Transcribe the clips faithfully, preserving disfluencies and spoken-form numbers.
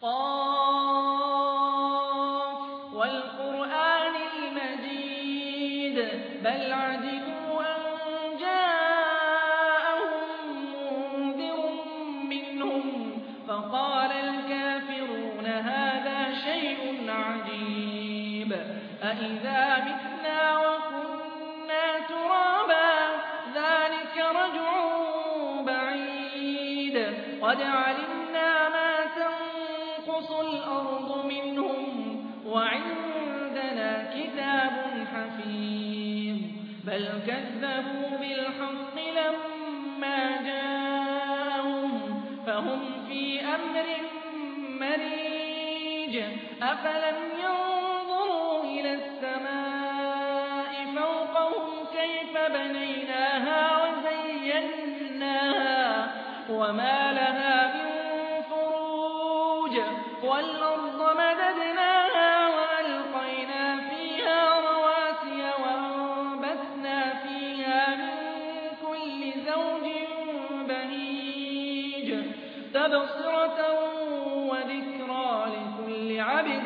قاف والقرآن المجيد بل عجبوا أن جاءهم منذر منهم فقال الكافرون هذا شيء عجيب أإذا متنا وكنا ترابا ذلك رجع بعيد قد علمنا ما تنقص الأرض منهم وعندنا كتاب حفيظ بل كذبوا بالحق لما جاءهم فهم في أمر مريج أفلم ينظروا إلى السماء فوقهم كيف بنيناها وزيناها وما لها من فروج والأرض مددناها وألقينا فيها رواسي وأنبتنا فيها من كل زوج بهيج تبصرة وذكرى لكل عبد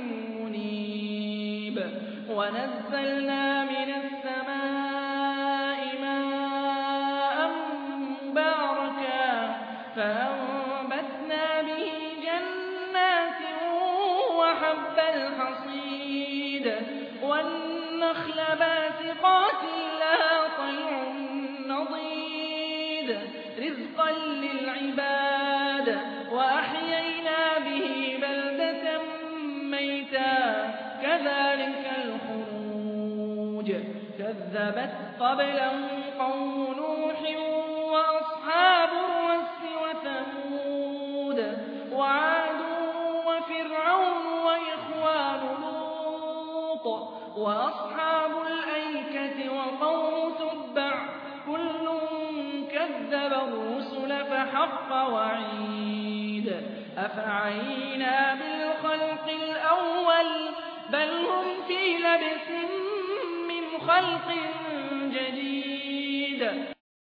منيب ونزلنا من السماء ماء مباركا فأنبتنا به جنات وحب الحصيد والنخل باسقات لها طلع نضيد رزقا للعباد وأحيينا به بلدة ميتا كذلك الخروج كذبت قبلهم قوم نوح وأصحاب الرس وثمود وعاد وفرعون وإخوان لوط وأصحاب الأيكة وقوم تبع كل كذب الرسل فحق وعيد أفعينا بالخلق الأول بل هم في لبس من خلق جديد